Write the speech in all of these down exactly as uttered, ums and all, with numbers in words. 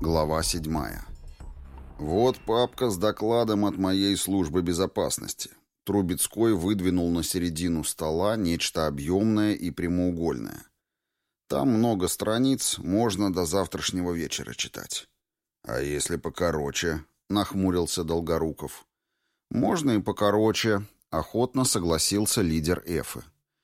Глава седьмая. Вот папка с докладом от моей службы безопасности. Трубецкой выдвинул на середину стола нечто объемное и прямоугольное. Там много страниц, можно до завтрашнего вечера читать. А если покороче? Нахмурился Долгоруков. Можно и покороче, охотно согласился лидер Эфы.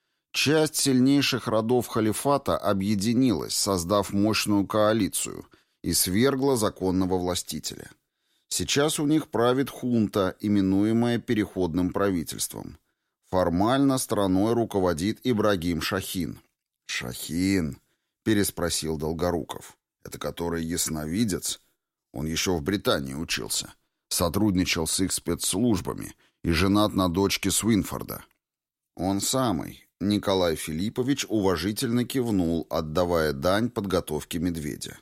Часть сильнейших родов халифата объединилась, создав мощную коалицию, и свергла законного властителя. Сейчас у них правит хунта, именуемая переходным правительством. Формально страной руководит Ибрагим Шахин. «Шахин?» — переспросил Долгоруков. «Это который ясновидец? Он еще в Британии учился. Сотрудничал с их спецслужбами и женат на дочке Свинфорда». «Он самый». Николай Филиппович уважительно кивнул, отдавая дань подготовке медведя.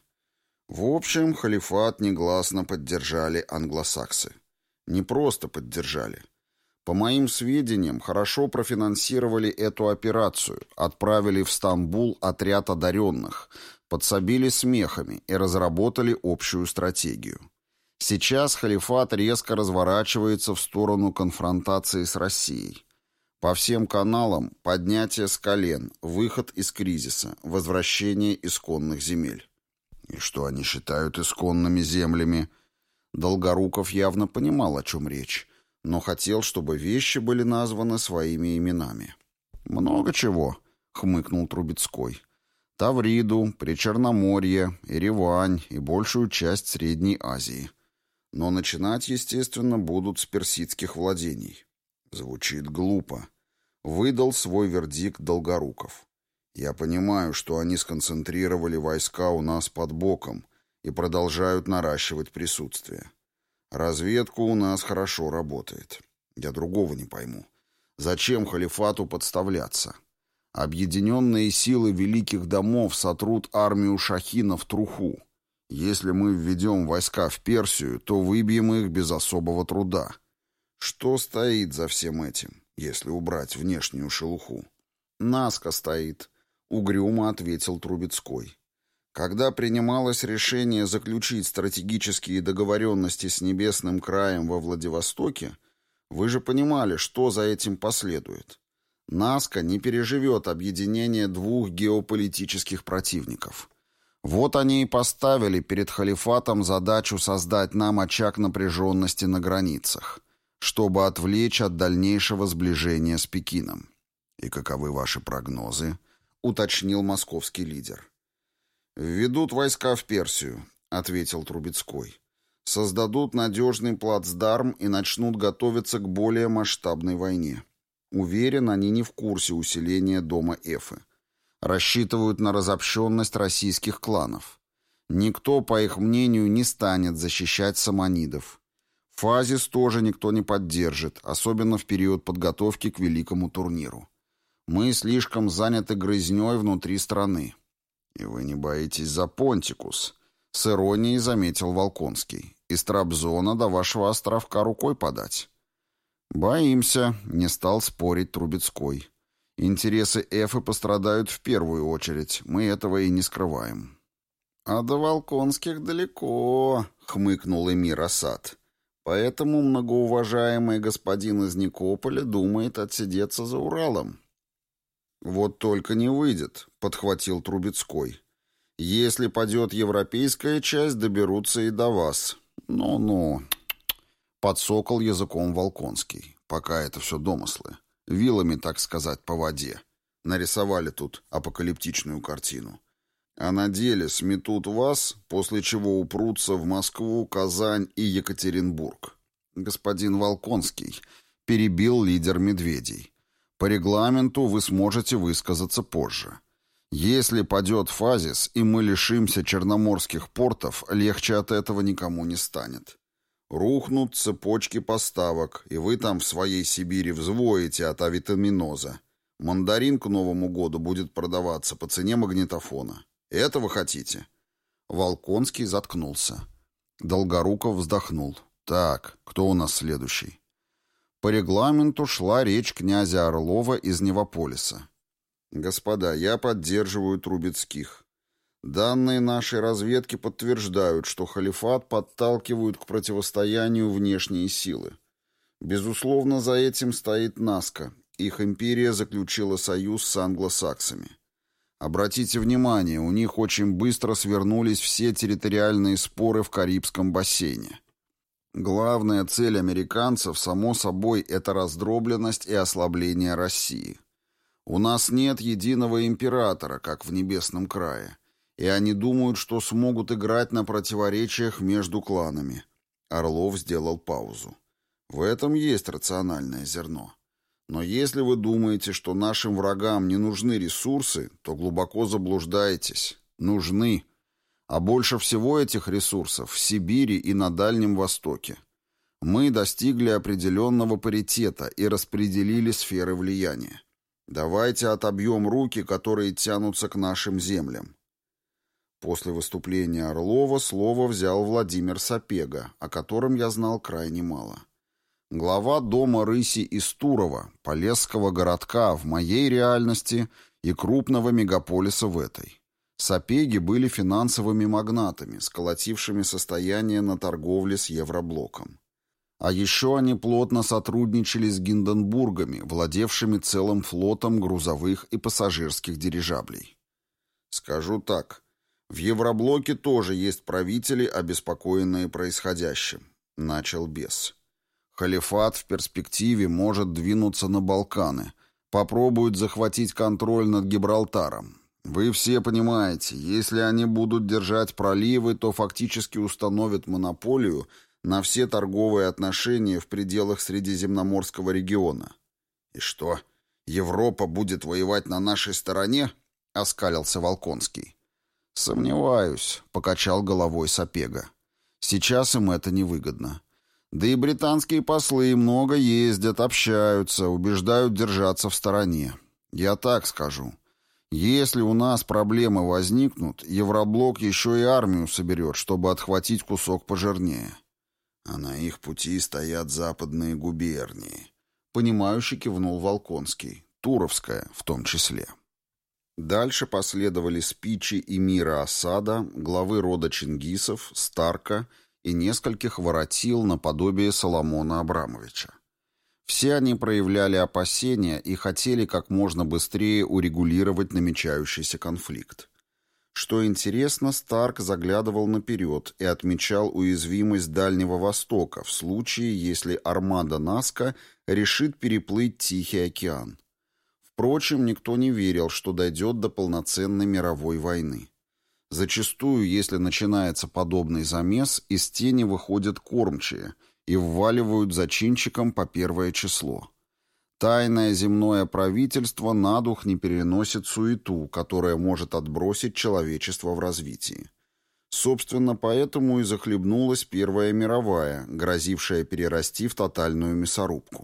В общем, халифат негласно поддержали англосаксы. Не просто поддержали. По моим сведениям, хорошо профинансировали эту операцию, отправили в Стамбул отряд одаренных, подсобили смехами и разработали общую стратегию. Сейчас халифат резко разворачивается в сторону конфронтации с Россией. По всем каналам поднятие с колен, выход из кризиса, возвращение исконных земель. И что они считают исконными землями? Долгоруков явно понимал, о чем речь, но хотел, чтобы вещи были названы своими именами. «Много чего», — хмыкнул Трубецкой. «Тавриду, Причерноморье, Еревань и большую часть Средней Азии. Но начинать, естественно, будут с персидских владений». Звучит глупо. Выдал свой вердикт Долгоруков. Я понимаю, что они сконцентрировали войска у нас под боком и продолжают наращивать присутствие. Разведка у нас хорошо работает. Я другого не пойму. Зачем халифату подставляться? Объединенные силы великих домов сотрут армию Шахина в труху. Если мы введем войска в Персию, то выбьем их без особого труда. Что стоит за всем этим, если убрать внешнюю шелуху? Наска стоит, угрюмо ответил Трубецкой. Когда принималось решение заключить стратегические договоренности с Небесным краем во Владивостоке, вы же понимали, что за этим последует. Наска не переживет объединение двух геополитических противников. Вот они и поставили перед халифатом задачу создать нам очаг напряженности на границах, чтобы отвлечь от дальнейшего сближения с Пекином. «И каковы ваши прогнозы?» — уточнил московский лидер. «Введут войска в Персию», — ответил Трубецкой. «Создадут надежный плацдарм и начнут готовиться к более масштабной войне. Уверен, они не в курсе усиления дома Эфы. Рассчитывают на разобщенность российских кланов. Никто, по их мнению, не станет защищать саманидов. Фазис тоже никто не поддержит, особенно в период подготовки к великому турниру. Мы слишком заняты грызнёй внутри страны». «И вы не боитесь за Понтикус?» — с иронией заметил Волконский. «Из Трабзона до вашего островка рукой подать». «Боимся», — не стал спорить Трубецкой. «Интересы Эфы пострадают в первую очередь, мы этого и не скрываем». «А до Волконских далеко», — хмыкнул эмир Асад. «Поэтому многоуважаемый господин из Никополя думает отсидеться за Уралом». «Вот только не выйдет», — подхватил Трубецкой. «Если падет европейская часть, доберутся и до вас». «Ну-ну», — подсокал языком Волконский. «Пока это все домыслы. Вилами, так сказать, по воде. Нарисовали тут апокалиптичную картину. А на деле сметут вас, после чего упрутся в Москву, Казань и Екатеринбург». «Господин Волконский», — перебил лидер медведей. «По регламенту вы сможете высказаться позже. Если падет Фазис, и мы лишимся черноморских портов, легче от этого никому не станет. Рухнут цепочки поставок, и вы там в своей Сибири взвоите от авитаминоза. Мандарин к Новому году будет продаваться по цене магнитофона. Это вы хотите?» Волконский заткнулся. Долгоруков вздохнул. «Так, кто у нас следующий?» По регламенту шла речь князя Орлова из Невополиса. «Господа, я поддерживаю Трубецких. Данные нашей разведки подтверждают, что халифат подталкивают к противостоянию внешние силы. Безусловно, за этим стоит Наска. Их империя заключила союз с англосаксами. Обратите внимание, у них очень быстро свернулись все территориальные споры в Карибском бассейне. Главная цель американцев, само собой, это раздробленность и ослабление России. У нас нет единого императора, как в Небесном крае, и они думают, что смогут играть на противоречиях между кланами. Орлов сделал паузу. В этом есть рациональное зерно. Но если вы думаете, что нашим врагам не нужны ресурсы, то глубоко заблуждаетесь. Нужны. А больше всего этих ресурсов в Сибири и на Дальнем Востоке. Мы достигли определенного паритета и распределили сферы влияния. Давайте отобьем руки, которые тянутся к нашим землям. После выступления Орлова слово взял Владимир Сапега, о котором я знал крайне мало. Глава дома рыси из Турова, Полесского городка в моей реальности и крупного мегаполиса в этой. Сапеги были финансовыми магнатами, сколотившими состояние на торговле с Евроблоком. А еще они плотно сотрудничали с Гинденбургами, владевшими целым флотом грузовых и пассажирских дирижаблей. Скажу так, в Евроблоке тоже есть правители, обеспокоенные происходящим. Начал бес. Халифат в перспективе может двинуться на Балканы, попробует захватить контроль над Гибралтаром. Вы все понимаете, если они будут держать проливы, то фактически установят монополию на все торговые отношения в пределах Средиземноморского региона. «И что, Европа будет воевать на нашей стороне?» — оскалился Волконский. «Сомневаюсь», — покачал головой Сапега. «Сейчас им это невыгодно. Да и британские послы много ездят, общаются, убеждают держаться в стороне. Я так скажу. Если у нас проблемы возникнут, Евроблок еще и армию соберет, чтобы отхватить кусок пожирнее. А на их пути стоят западные губернии. Понимающе кивнул Волконский. Туровская в том числе. Дальше последовали спичи эмира Асада, главы рода Чингисов, Старка и нескольких воротил наподобие Соломона Абрамовича. Все они проявляли опасения и хотели как можно быстрее урегулировать намечающийся конфликт. Что интересно, Старк заглядывал наперед и отмечал уязвимость Дальнего Востока в случае, если армада Наска решит переплыть Тихий океан. Впрочем, никто не верил, что дойдет до полноценной мировой войны. Зачастую, если начинается подобный замес, из тени выходят кормчие и вваливают зачинщикам по первое число. Тайное земное правительство на дух не переносит суету, которая может отбросить человечество в развитии. Собственно, поэтому и захлебнулась Первая мировая, грозившая перерасти в тотальную мясорубку.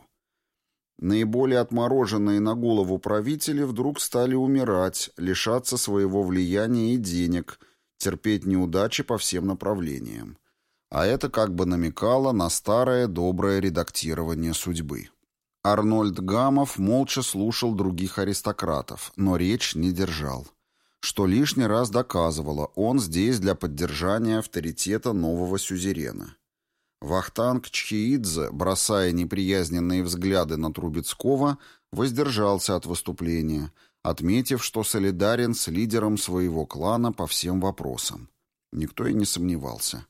Наиболее отмороженные на голову правители вдруг стали умирать, лишаться своего влияния и денег, терпеть неудачи по всем направлениям. А это как бы намекало на старое доброе редактирование судьбы. Арнольд Гамов молча слушал других аристократов, но речь не держал. Что лишний раз доказывало, он здесь для поддержания авторитета нового сюзерена. Вахтанг Чхеидзе, бросая неприязненные взгляды на Трубецкого, воздержался от выступления, отметив, что солидарен с лидером своего клана по всем вопросам. Никто и не сомневался.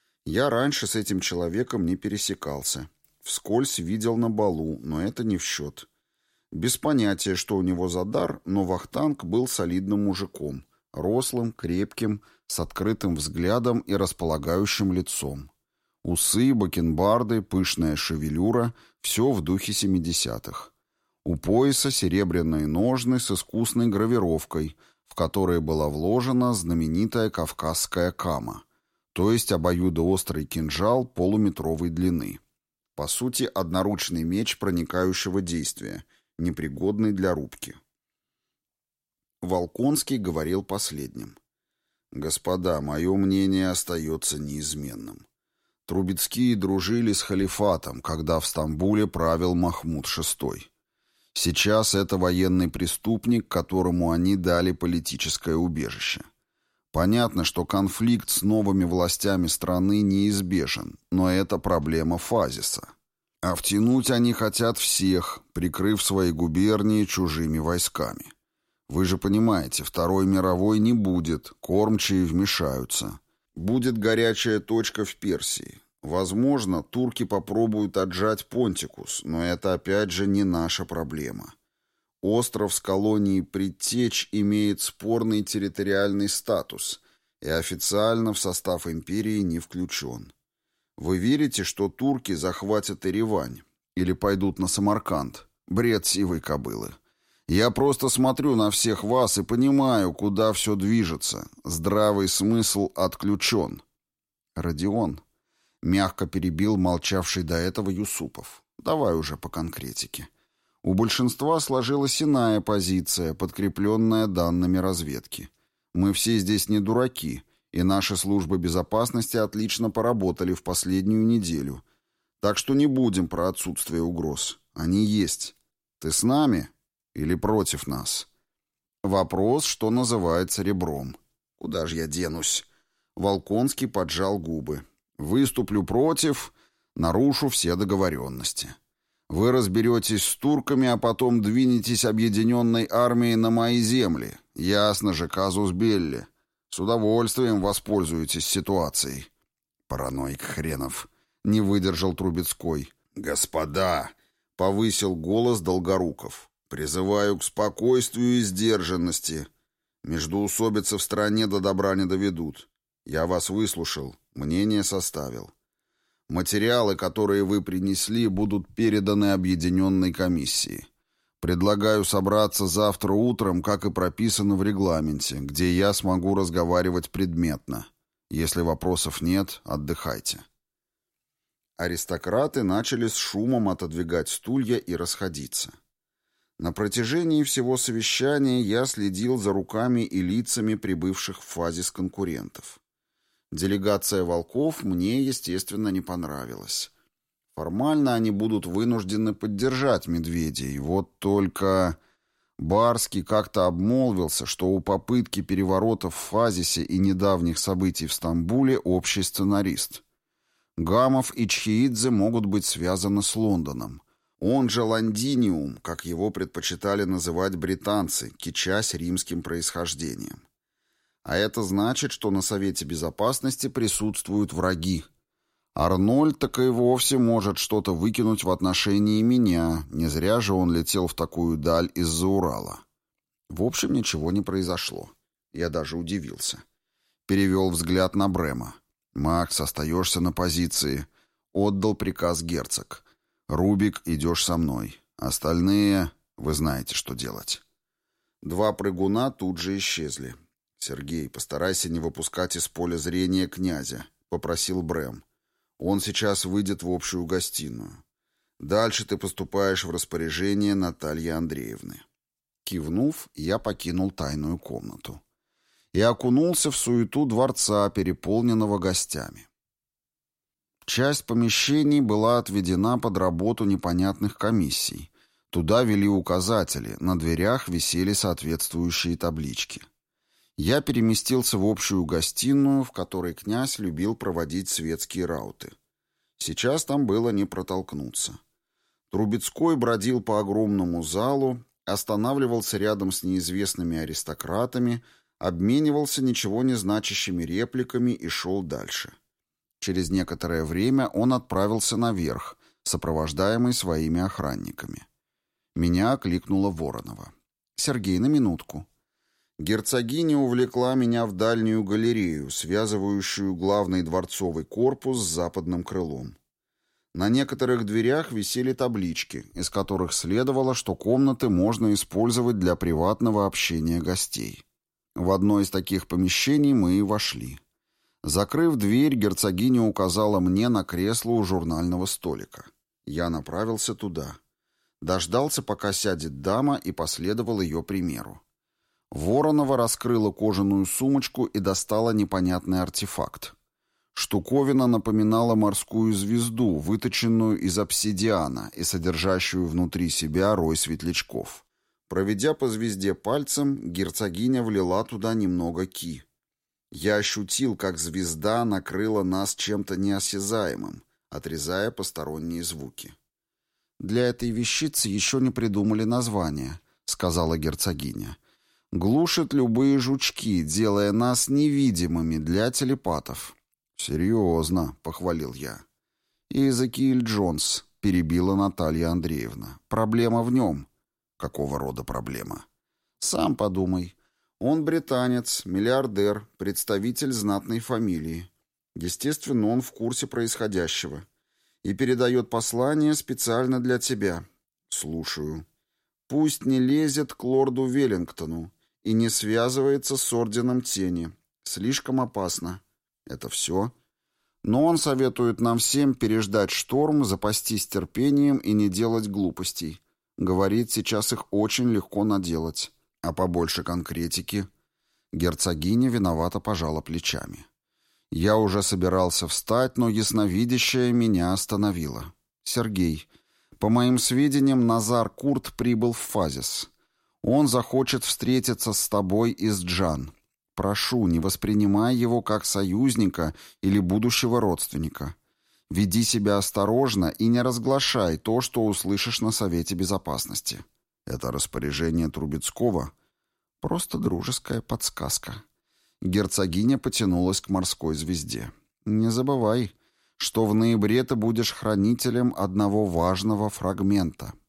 Я раньше с этим человеком не пересекался. Вскользь видел на балу, но это не в счет. Без понятия, что у него за дар, но Вахтанг был солидным мужиком, рослым, крепким, с открытым взглядом и располагающим лицом. Усы, бакенбарды, пышная шевелюра — все в духе семидесятых. У пояса серебряные ножны с искусной гравировкой, в которые была вложена знаменитая кавказская кама, то есть обоюдоострый кинжал полуметровой длины. По сути, одноручный меч проникающего действия, непригодный для рубки. Волконский говорил последним. «Господа, мое мнение остается неизменным. Трубецкие дружили с халифатом, когда в Стамбуле правил Махмуд шестой. Сейчас это военный преступник, которому они дали политическое убежище. Понятно, что конфликт с новыми властями страны неизбежен, но это проблема Фазиса. А втянуть они хотят всех, прикрыв свои губернии чужими войсками. Вы же понимаете, Второй мировой не будет, кормчие вмешаются. Будет горячая точка в Персии. Возможно, турки попробуют отжать Понтикус, но это опять же не наша проблема. Остров с колонией Предтеч имеет спорный территориальный статус и официально в состав империи не включен. Вы верите, что турки захватят Еревань или пойдут на Самарканд? Бред сивой кобылы. Я просто смотрю на всех вас и понимаю, куда все движется. Здравый смысл отключен. Родион мягко перебил молчавший до этого Юсупов. Давай уже по конкретике. У большинства сложилась иная позиция, подкрепленная данными разведки. Мы все здесь не дураки, и наши службы безопасности отлично поработали в последнюю неделю. Так что не будем про отсутствие угроз. Они есть. Ты с нами или против нас? Вопрос, что называется, ребром. Куда же я денусь? Волконский поджал губы. Выступлю против, нарушу все договоренности. Вы разберетесь с турками, а потом двинетесь объединенной армией на мои земли. Ясно же, казус белли. С удовольствием воспользуетесь ситуацией. Параноик хренов. Не выдержал Трубецкой. Господа, повысил голос Долгоруков. Призываю к спокойствию и сдержанности. Междоусобицы в стране до добра не доведут. Я вас выслушал, мнение составил. Материалы, которые вы принесли, будут переданы объединенной комиссии. Предлагаю собраться завтра утром, как и прописано в регламенте, где я смогу разговаривать предметно. Если вопросов нет, отдыхайте. Аристократы начали с шумом отодвигать стулья и расходиться. На протяжении всего совещания я следил за руками и лицами прибывших в Фазис конкурентов. Делегация волков мне, естественно, не понравилась. Формально они будут вынуждены поддержать медведей. Вот только Барский как-то обмолвился, что у попытки переворота в Фазисе и недавних событий в Стамбуле общий сценарист. Гамов и Чхеидзе могут быть связаны с Лондоном. Он же Лондиниум, как его предпочитали называть британцы, кичась римским происхождением. А это значит, что на Совете Безопасности присутствуют враги. Арнольд так и вовсе может что-то выкинуть в отношении меня, не зря же он летел в такую даль из-за Урала. В общем, ничего не произошло. Я даже удивился. Перевел взгляд на Брема. «Макс, остаешься на позиции», — отдал приказ герцог. «Рубик, идешь со мной. Остальные, вы знаете, что делать». Два прыгуна тут же исчезли. «Сергей, постарайся не выпускать из поля зрения князя», — попросил Брэм. «Он сейчас выйдет в общую гостиную. Дальше ты поступаешь в распоряжение Натальи Андреевны». Кивнув, я покинул тайную комнату и окунулся в суету дворца, переполненного гостями. Часть помещений была отведена под работу непонятных комиссий. Туда вели указатели, на дверях висели соответствующие таблички. Я переместился в общую гостиную, в которой князь любил проводить светские рауты. Сейчас там было не протолкнуться. Трубецкой бродил по огромному залу, останавливался рядом с неизвестными аристократами, обменивался ничего не значащими репликами и шел дальше. Через некоторое время он отправился наверх, сопровождаемый своими охранниками. Меня окликнула Воронова. «Сергей, на минутку». Герцогиня увлекла меня в дальнюю галерею, связывающую главный дворцовый корпус с западным крылом. На некоторых дверях висели таблички, из которых следовало, что комнаты можно использовать для приватного общения гостей. В одно из таких помещений мы и вошли. Закрыв дверь, герцогиня указала мне на кресло у журнального столика. Я направился туда. Дождался, пока сядет дама, и последовал ее примеру. Воронова раскрыла кожаную сумочку и достала непонятный артефакт. Штуковина напоминала морскую звезду, выточенную из обсидиана и содержащую внутри себя рой светлячков. Проведя по звезде пальцем, герцогиня влила туда немного ки. Я ощутил, как звезда накрыла нас чем-то неосязаемым, отрезая посторонние звуки. «Для этой вещицы еще не придумали название», — сказала герцогиня. «Глушит любые жучки, делая нас невидимыми для телепатов». «Серьезно», — похвалил я. «И Эзекиэль Джонс», — перебила Наталья Андреевна. «Проблема в нем». «Какого рода проблема?» «Сам подумай. Он британец, миллиардер, представитель знатной фамилии. Естественно, он в курсе происходящего. И передает послание специально для тебя. Слушаю. Пусть не лезет к лорду Веллингтону и не связывается с Орденом Тени. Слишком опасно. Это все. Но он советует нам всем переждать шторм, запастись терпением и не делать глупостей. Говорит, сейчас их очень легко наделать. А побольше конкретики. Герцогиня виновато пожала плечами. Я уже собирался встать, но ясновидящая меня остановила. «Сергей, по моим сведениям, Назар Курт прибыл в Фазис. Он захочет встретиться с тобой и с Джан. Прошу, не воспринимай его как союзника или будущего родственника. Веди себя осторожно и не разглашай то, что услышишь на Совете Безопасности». Это распоряжение Трубецкого? Просто дружеская подсказка. Герцогиня потянулась к морской звезде. Не забывай, что в ноябре ты будешь хранителем одного важного фрагмента.